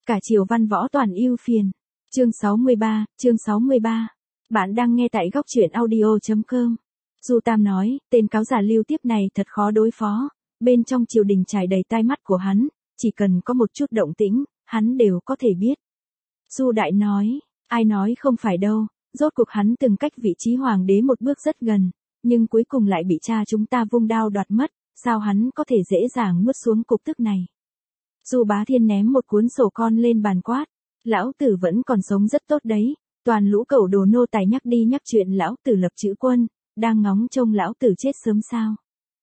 Cả triều văn võ toàn ưu phiền. Chương 63. Bạn đang nghe tại góc truyện audio.com. Du Tam nói, tên cáo giả Lưu Tiếp này thật khó đối phó. Bên trong triều đình trải đầy tai mắt của hắn, chỉ cần có một chút động tĩnh, hắn đều có thể biết. Du Đại nói, ai nói không phải đâu, rốt cuộc hắn từng cách vị trí hoàng đế một bước rất gần, nhưng cuối cùng lại bị cha chúng ta vung đao đoạt mất, sao hắn có thể dễ dàng nuốt xuống cục tức này. Du Bá Thiên ném một cuốn sổ con lên bàn quát, lão tử vẫn còn sống rất tốt đấy, toàn lũ cẩu đồ nô tài nhắc đi nhắc chuyện lão tử lập chữ quân, đang ngóng trông lão tử chết sớm sao.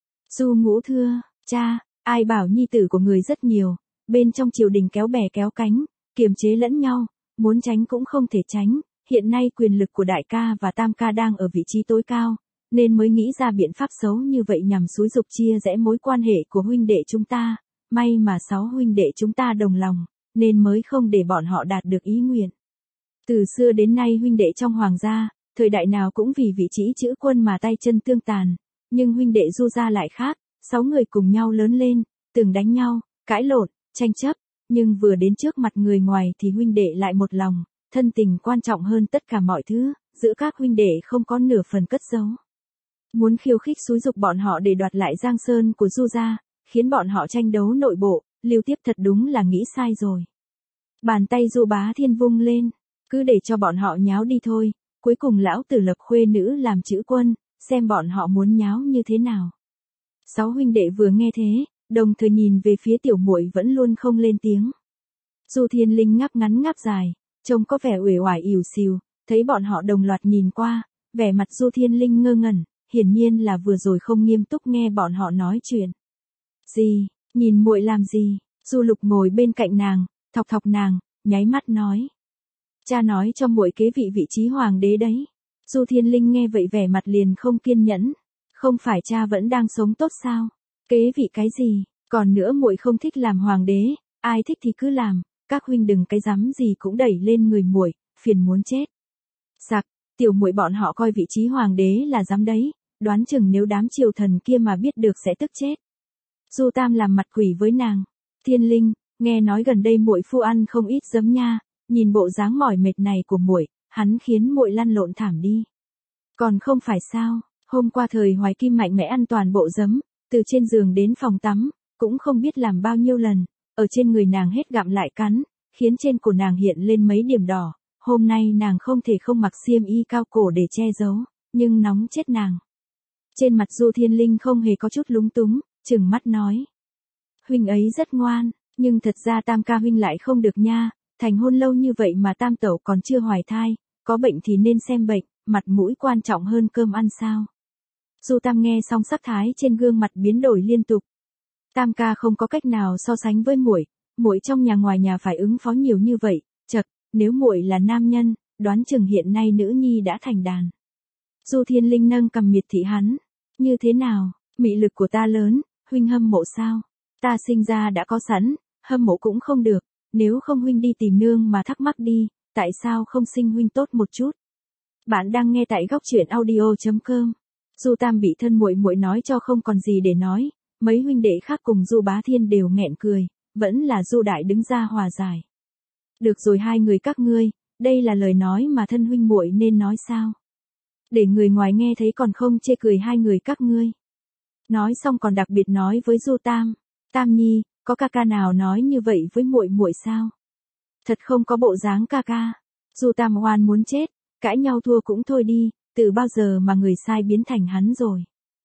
Du Ngũ thưa, cha, ai bảo nhi tử của người rất nhiều, bên trong triều đình kéo bè kéo cánh, kiềm chế lẫn nhau, muốn tránh cũng không thể tránh, hiện nay quyền lực của đại ca và tam ca đang ở vị trí tối cao, nên mới nghĩ ra biện pháp xấu như vậy nhằm xúi giục chia rẽ mối quan hệ của huynh đệ chúng ta, may mà 6 huynh đệ chúng ta đồng lòng, nên mới không để bọn họ đạt được ý nguyện. Từ xưa đến nay huynh đệ trong hoàng gia, thời đại nào cũng vì vị trí chữ quân mà tay chân tương tàn, nhưng huynh đệ Du gia lại khác, 6 người cùng nhau lớn lên, từng đánh nhau, cãi lộn, tranh chấp, nhưng vừa đến trước mặt người ngoài thì huynh đệ lại một lòng, thân tình quan trọng hơn tất cả mọi thứ, giữa các huynh đệ không có nửa phần cất giấu. Muốn khiêu khích xúi giục bọn họ để đoạt lại Giang Sơn của Du gia, khiến bọn họ tranh đấu nội bộ, Lưu Tiếp thật đúng là nghĩ sai rồi. Bàn tay Du Bá Thiên vung lên, cứ để cho bọn họ nháo đi thôi, cuối cùng lão tử lập khuê nữ làm chữ quân, xem bọn họ muốn nháo như thế nào. 6 huynh đệ vừa nghe thế, đồng thời nhìn về phía tiểu muội vẫn luôn không lên tiếng. Du Thiên Linh ngáp ngắn ngáp dài, trông có vẻ uể oải ỉu xìu, thấy bọn họ đồng loạt nhìn qua, vẻ mặt Du Thiên Linh ngơ ngẩn, hiển nhiên là vừa rồi không nghiêm túc nghe bọn họ nói chuyện. Gì, nhìn muội làm gì? Du Lục ngồi bên cạnh nàng, thọc thọc nàng, nháy mắt nói. Cha nói cho muội kế vị trí hoàng đế đấy. Du Thiên Linh nghe vậy vẻ mặt liền không kiên nhẫn. Không phải cha vẫn đang sống tốt sao? Kế vị cái gì? Còn nữa muội không thích làm hoàng đế, ai thích thì cứ làm, các huynh đừng cái dám gì cũng đẩy lên người muội, phiền muốn chết. Sặc, tiểu muội bọn họ coi vị trí hoàng đế là dám đấy, đoán chừng nếu đám triều thần kia mà biết được sẽ tức chết. Du Tam làm mặt quỷ với nàng. Thiên Linh, nghe nói gần đây muội phu ăn không ít giấm nha, nhìn bộ dáng mỏi mệt này của muội, hắn khiến muội lăn lộn thảm đi. Còn không phải sao, hôm qua thời Hoài Kim mạnh mẽ ăn toàn bộ giấm, từ trên giường đến phòng tắm, cũng không biết làm bao nhiêu lần, ở trên người nàng hết gặm lại cắn, khiến trên cổ nàng hiện lên mấy điểm đỏ, hôm nay nàng không thể không mặc xiêm y cao cổ để che giấu, nhưng nóng chết nàng. Trên mặt Du Thiên Linh không hề có chút lúng túng, trừng mắt nói. Huynh ấy rất ngoan, nhưng thật ra tam ca huynh lại không được nha, thành hôn lâu như vậy mà tam tẩu còn chưa hoài thai, có bệnh thì nên xem bệnh, mặt mũi quan trọng hơn cơm ăn sao. Du Tam nghe xong sắc thái trên gương mặt biến đổi liên tục. Tam ca không có cách nào so sánh với muội, muội trong nhà ngoài nhà phải ứng phó nhiều như vậy, chật, nếu muội là nam nhân, đoán chừng hiện nay nữ nhi đã thành đàn. Du Thiên Linh nâng cằm miệt thị hắn, như thế nào, mị lực của ta lớn, huynh hâm mộ sao? Ta sinh ra đã có sẵn, hâm mộ cũng không được, nếu không huynh đi tìm nương mà thắc mắc đi, tại sao không sinh huynh tốt một chút? Bạn đang nghe tại góc truyện audio.com. Du Tam bị thân muội muội nói cho không còn gì để nói, mấy huynh đệ khác cùng Du Bá Thiên đều nghẹn cười, vẫn là Du Đại đứng ra hòa giải. Được rồi hai người các ngươi, đây là lời nói mà thân huynh muội nên nói sao? Để người ngoài nghe thấy còn không chê cười hai người các ngươi. Nói xong còn đặc biệt nói với Du Tam, Tam Nhi, có ca ca nào nói như vậy với muội muội sao? Thật không có bộ dáng ca ca. Du Tam oan muốn chết, cãi nhau thua cũng thôi đi, từ bao giờ mà người sai biến thành hắn rồi.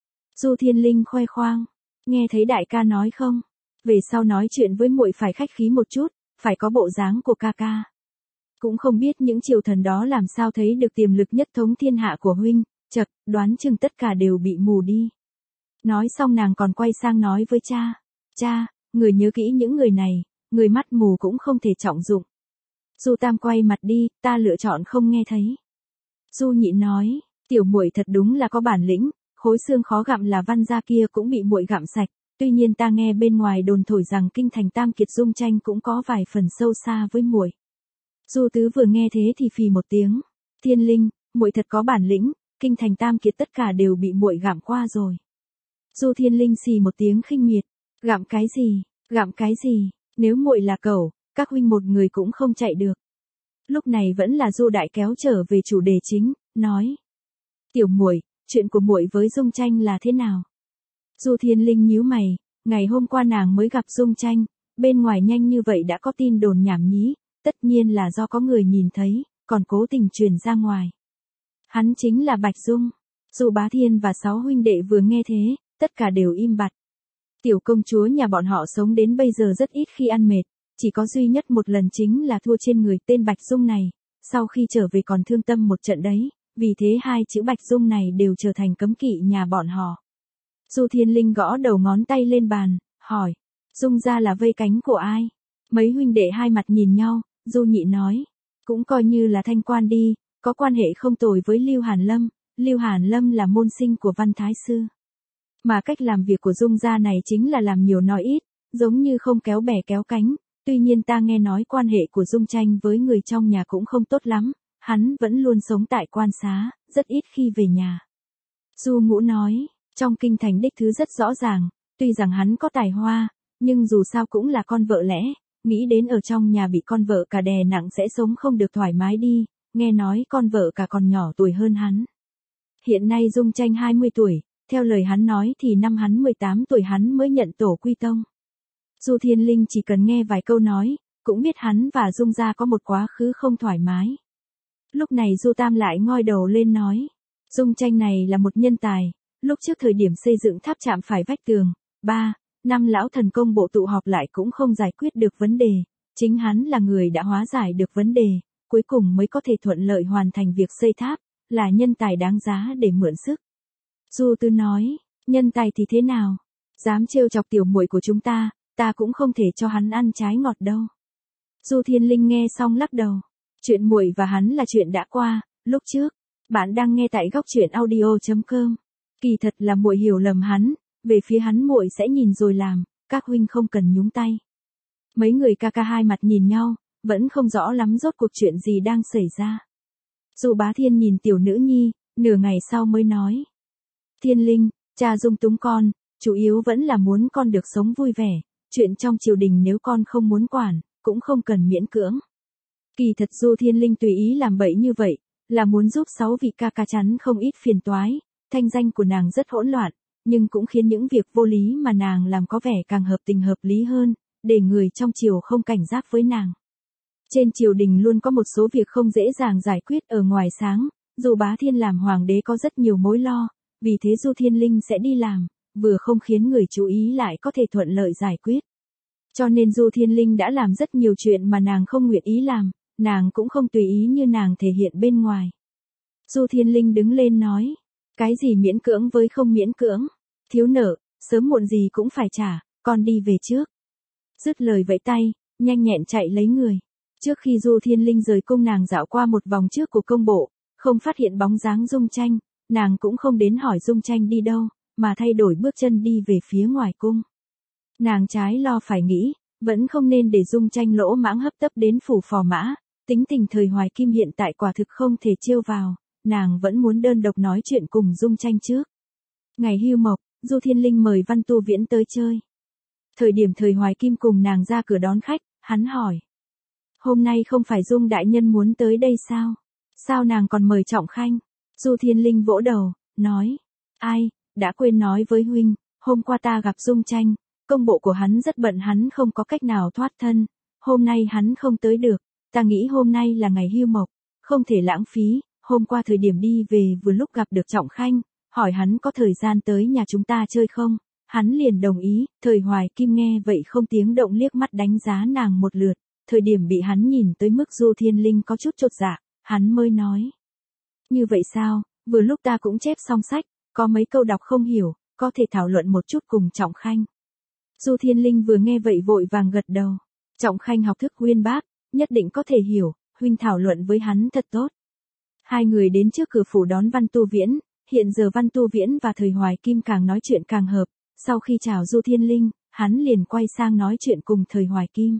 Du Thiên Linh khoe khoang, nghe thấy đại ca nói không? Về sau nói chuyện với muội phải khách khí một chút, phải có bộ dáng của ca ca. Cũng không biết những triều thần đó làm sao thấy được tiềm lực nhất thống thiên hạ của huynh, chật, đoán chừng tất cả đều bị mù đi. Nói xong nàng còn quay sang nói với cha, cha, người nhớ kỹ những người này, người mắt mù cũng không thể trọng dụng. Du Tam quay mặt đi, ta lựa chọn không nghe thấy. Du Nhị nói, tiểu muội thật đúng là có bản lĩnh, khối xương khó gặm là Văn gia kia cũng bị muội gặm sạch, tuy nhiên ta nghe bên ngoài đồn thổi rằng kinh thành Tam Kiệt Dung Tranh cũng có vài phần sâu xa với muội. Du Tứ vừa nghe thế thì phì một tiếng, Thiên Linh, muội thật có bản lĩnh, kinh thành Tam Kiệt tất cả đều bị muội gặm qua rồi. Du Thiên Linh xì một tiếng khinh miệt, gặm cái gì, nếu muội là cẩu, các huynh một người cũng không chạy được. Lúc này vẫn là Du Đại kéo trở về chủ đề chính, nói: "Tiểu muội, chuyện của muội với Dung Tranh là thế nào?" Du Thiên Linh nhíu mày, ngày hôm qua nàng mới gặp Dung Tranh, bên ngoài nhanh như vậy đã có tin đồn nhảm nhí, tất nhiên là do có người nhìn thấy, còn cố tình truyền ra ngoài. Hắn chính là Bạch Dung. Du Bá Thiên và 6 huynh đệ vừa nghe thế, tất cả đều im bặt. Tiểu công chúa nhà bọn họ sống đến bây giờ rất ít khi ăn mệt, chỉ có duy nhất một lần chính là thua trên người tên Bạch Dung này, sau khi trở về còn thương tâm một trận đấy, vì thế 2 chữ Bạch Dung này đều trở thành cấm kỵ nhà bọn họ. Du Thiên Linh gõ đầu ngón tay lên bàn, hỏi: "Dung gia là vây cánh của ai?" Mấy huynh đệ hai mặt nhìn nhau, Du Nhị nói: "Cũng coi như là thanh quan đi, có quan hệ không tồi với Lưu Hàn Lâm, Lưu Hàn Lâm là môn sinh của Văn Thái Sư. Mà cách làm việc của Dung gia này chính là làm nhiều nói ít, giống như không kéo bè kéo cánh, tuy nhiên ta nghe nói quan hệ của Dung Tranh với người trong nhà cũng không tốt lắm, hắn vẫn luôn sống tại quan xá, rất ít khi về nhà." Du Ngũ nói: "Trong kinh thành đích thứ rất rõ ràng, tuy rằng hắn có tài hoa, nhưng dù sao cũng là con vợ lẽ, nghĩ đến ở trong nhà bị con vợ cả đè nặng sẽ sống không được thoải mái đi, nghe nói con vợ cả còn nhỏ tuổi hơn hắn. Hiện nay Dung Tranh 20 tuổi, theo lời hắn nói thì năm hắn 18 tuổi hắn mới nhận tổ quy tông." Du Thiên Linh chỉ cần nghe vài câu nói, cũng biết hắn và Dung gia có một quá khứ không thoải mái. Lúc này Du Tam lại ngoi đầu lên nói: "Dung Tranh này là một nhân tài, lúc trước thời điểm xây dựng tháp chạm phải vách tường, 3, 5 lão thần công bộ tụ họp lại cũng không giải quyết được vấn đề, chính hắn là người đã hóa giải được vấn đề, cuối cùng mới có thể thuận lợi hoàn thành việc xây tháp, là nhân tài đáng giá để mượn sức." Du Tư nói: "Nhân tài thì thế nào? Dám trêu chọc tiểu muội của chúng ta cũng không thể cho hắn ăn trái ngọt đâu." Du Thiên Linh nghe xong lắc đầu. Chuyện muội và hắn là chuyện đã qua, lúc trước. Bạn đang nghe tại góc truyện audio.com. Kỳ thật là muội hiểu lầm hắn, về phía hắn muội sẽ nhìn rồi làm, các huynh không cần nhúng tay. Mấy người ca ca hai mặt nhìn nhau, vẫn không rõ lắm rốt cuộc chuyện gì đang xảy ra. Du Bá Thiên nhìn tiểu nữ nhi, nửa ngày sau mới nói: "Thiên Linh, cha dung túng con, chủ yếu vẫn là muốn con được sống vui vẻ, chuyện trong triều đình nếu con không muốn quản, cũng không cần miễn cưỡng." Kỳ thật Du Thiên Linh tùy ý làm bậy như vậy, là muốn giúp 6 vị ca ca chắn không ít phiền toái, thanh danh của nàng rất hỗn loạn, nhưng cũng khiến những việc vô lý mà nàng làm có vẻ càng hợp tình hợp lý hơn, để người trong triều không cảnh giác với nàng. Trên triều đình luôn có một số việc không dễ dàng giải quyết ở ngoài sáng, dù Bá Thiên làm hoàng đế có rất nhiều mối lo, vì thế Du Thiên Linh sẽ đi làm, vừa không khiến người chú ý lại có thể thuận lợi giải quyết. Cho nên Du Thiên Linh đã làm rất nhiều chuyện mà nàng không nguyện ý làm, nàng cũng không tùy ý như nàng thể hiện bên ngoài. Du Thiên Linh đứng lên nói: "Cái gì miễn cưỡng với không miễn cưỡng, thiếu nợ, sớm muộn gì cũng phải trả, con đi về trước." Dứt lời vẫy tay, nhanh nhẹn chạy lấy người. Trước khi Du Thiên Linh rời cung nàng dạo qua một vòng trước của công bộ, không phát hiện bóng dáng Dung Tranh, nàng cũng không đến hỏi Dung Tranh đi đâu, mà thay đổi bước chân đi về phía ngoài cung. Nàng trái lo phải nghĩ, vẫn không nên để Dung Tranh lỗ mãng hấp tấp đến phủ phò mã, tính tình thời Hoài Kim hiện tại quả thực không thể trêu vào, nàng vẫn muốn đơn độc nói chuyện cùng Dung Tranh trước. Ngày hưu mộc, Du Thiên Linh mời Văn Tu Viễn tới chơi. Thời điểm thời Hoài Kim cùng nàng ra cửa đón khách, hắn hỏi: "Hôm nay không phải Dung đại nhân muốn tới đây sao? Sao nàng còn mời Trọng Khanh?" Du Thiên Linh vỗ đầu, nói: "Ai, đã quên nói với huynh, hôm qua ta gặp Dung Tranh, công bộ của hắn rất bận, hắn không có cách nào thoát thân, hôm nay hắn không tới được, ta nghĩ hôm nay là ngày hưu mộc, không thể lãng phí, hôm qua thời điểm đi về vừa lúc gặp được Trọng Khanh, hỏi hắn có thời gian tới nhà chúng ta chơi không, hắn liền đồng ý." Thời Hoài Kim nghe vậy không tiếng động liếc mắt đánh giá nàng một lượt, thời điểm bị hắn nhìn tới mức Du Thiên Linh có chút chột dạ, hắn mới nói: "Như vậy sao, vừa lúc ta cũng chép xong sách, có mấy câu đọc không hiểu, có thể thảo luận một chút cùng Trọng Khanh." Du Thiên Linh vừa nghe vậy vội vàng gật đầu. Trọng Khanh học thức uyên bác, nhất định có thể hiểu, huynh thảo luận với hắn thật tốt. Hai người đến trước cửa phủ đón Văn Tu Viễn, hiện giờ Văn Tu Viễn và thời Hoài Kim càng nói chuyện càng hợp, sau khi chào Du Thiên Linh, hắn liền quay sang nói chuyện cùng thời Hoài Kim.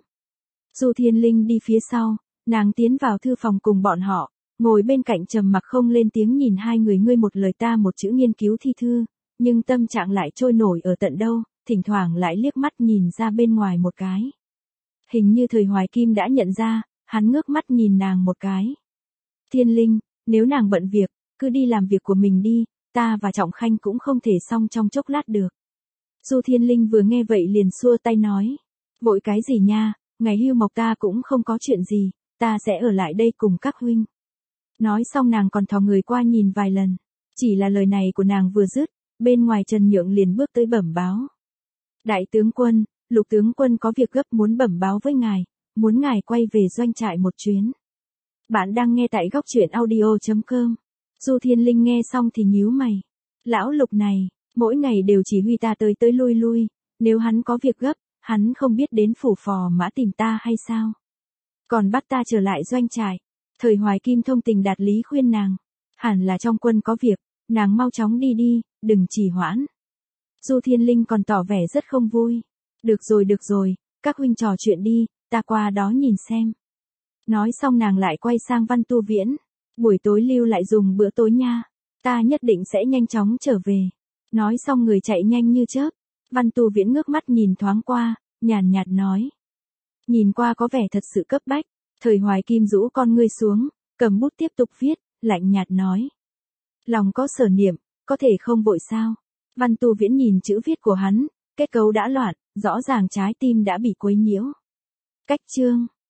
Du Thiên Linh đi phía sau, nàng tiến vào thư phòng cùng bọn họ, ngồi bên cạnh trầm mặc không lên tiếng nhìn hai người ngươi một lời ta một chữ nghiên cứu thi thư, nhưng tâm trạng lại trôi nổi ở tận đâu, thỉnh thoảng lại liếc mắt nhìn ra bên ngoài một cái. Hình như Thời Hoài Kim đã nhận ra, hắn ngước mắt nhìn nàng một cái. Thiên Linh, nếu nàng bận việc, cứ đi làm việc của mình đi, ta và Trọng Khanh cũng không thể xong trong chốc lát được. Du Thiên Linh vừa nghe vậy liền xua tay nói. Vội cái gì nha, ngày hưu mộc ta cũng không có chuyện gì, ta sẽ ở lại đây cùng các huynh. Nói xong nàng còn thò người qua nhìn vài lần. Chỉ là lời này của nàng vừa dứt, bên ngoài Trần Nhượng liền bước tới bẩm báo. Đại tướng quân, Lục tướng quân có việc gấp muốn bẩm báo với ngài, muốn ngài quay về doanh trại một chuyến. Bạn đang nghe tại góc truyện audio.com. Du Thiên Linh nghe xong thì nhíu mày. Lão Lục này, mỗi ngày đều chỉ huy ta tới tới lui lui, nếu hắn có việc gấp, hắn không biết đến phủ Phò Mã tìm ta hay sao? Còn bắt ta trở lại doanh trại. Thời Hoài Kim thông tình đạt lý khuyên nàng. Hẳn là trong quân có việc, nàng mau chóng đi đi, đừng trì hoãn. Du Thiên Linh còn tỏ vẻ rất không vui. Được rồi, các huynh trò chuyện đi, ta qua đó nhìn xem. Nói xong nàng lại quay sang Văn Tu Viễn. Buổi tối lưu lại dùng bữa tối nha. Ta nhất định sẽ nhanh chóng trở về. Nói xong người chạy nhanh như chớp. Văn Tu Viễn ngước mắt nhìn thoáng qua, nhàn nhạt nói. Nhìn qua có vẻ thật sự cấp bách. Thời Hoài Kim rũ con ngươi xuống, cầm bút tiếp tục viết, lạnh nhạt nói. Lòng có sở niệm, có thể không vội sao. Văn Tu Viễn nhìn chữ viết của hắn, kết cấu đã loạn, rõ ràng trái tim đã bị quấy nhiễu. Cách chương.